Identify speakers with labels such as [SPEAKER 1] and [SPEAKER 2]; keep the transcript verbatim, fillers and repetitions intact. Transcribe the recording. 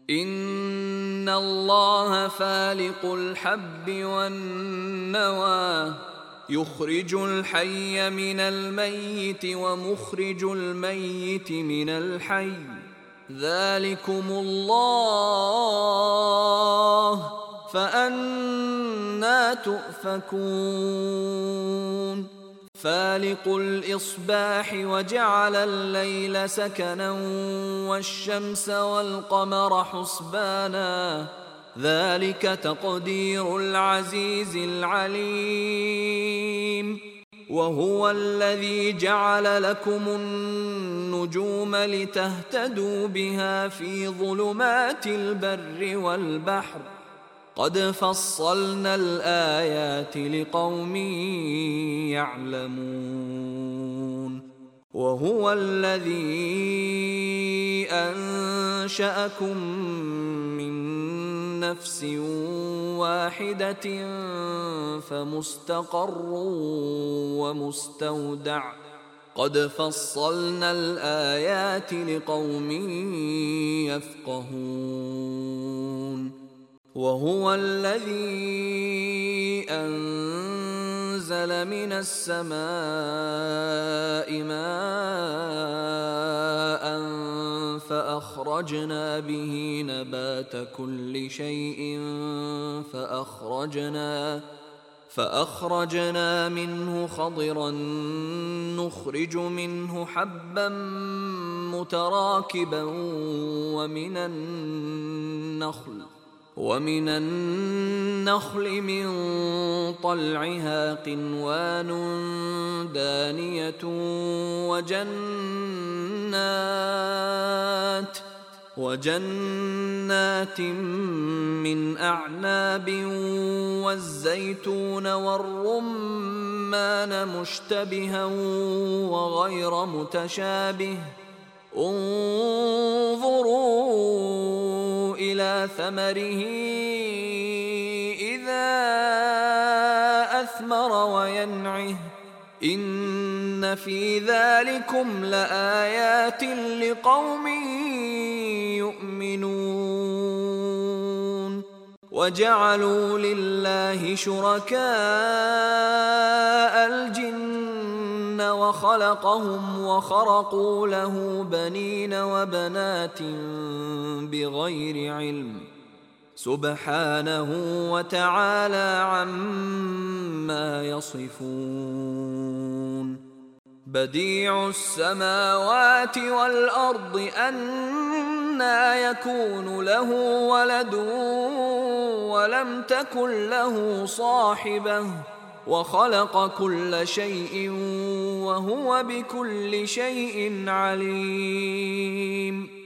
[SPEAKER 1] إن الله فالق الحب والنوى يخرج الحي من الميت ومخرج الميت من الحي ذلكم الله فأنى تؤفكون فالق الإصباح وجعل الليل سكنا والشمس والقمر حسبانا ذلك تقدير العزيز العليم وهو الذي جعل لكم النجوم لتهتدوا بها في ظلمات البر والبحر قد فصلنا الآيات لقوم يعلمون وهو الذي أنشأكم من نفس واحدة فمستقر ومستودع قد فصلنا الآيات لقوم يفقهون وهو الذي أنزل من السماء ماء فأخرجنا به نبات كل شيء فأخرجنا فأخرجنا منه خضرا نخرج منه حبا متراكبا ومن النخل ومن النخل من طلعها قنوان دانية وجنات وجنات من أعناب والزيتون والرمان مشتبها وغير متشابه انظروا إلى ثمره إذا أثمر وينعه إن في ذلكم لآيات لقوم يؤمنون وجعلوا لله شركاء الجن وخلقهم وخرقوا له بنين وبنات بغير علم سبحانه وتعالى عما يصفون بديع السماوات والأرض أنى يكون له ولد ولم تكن له صاحبة وخلق كل شيء وهو بكل شيء عليم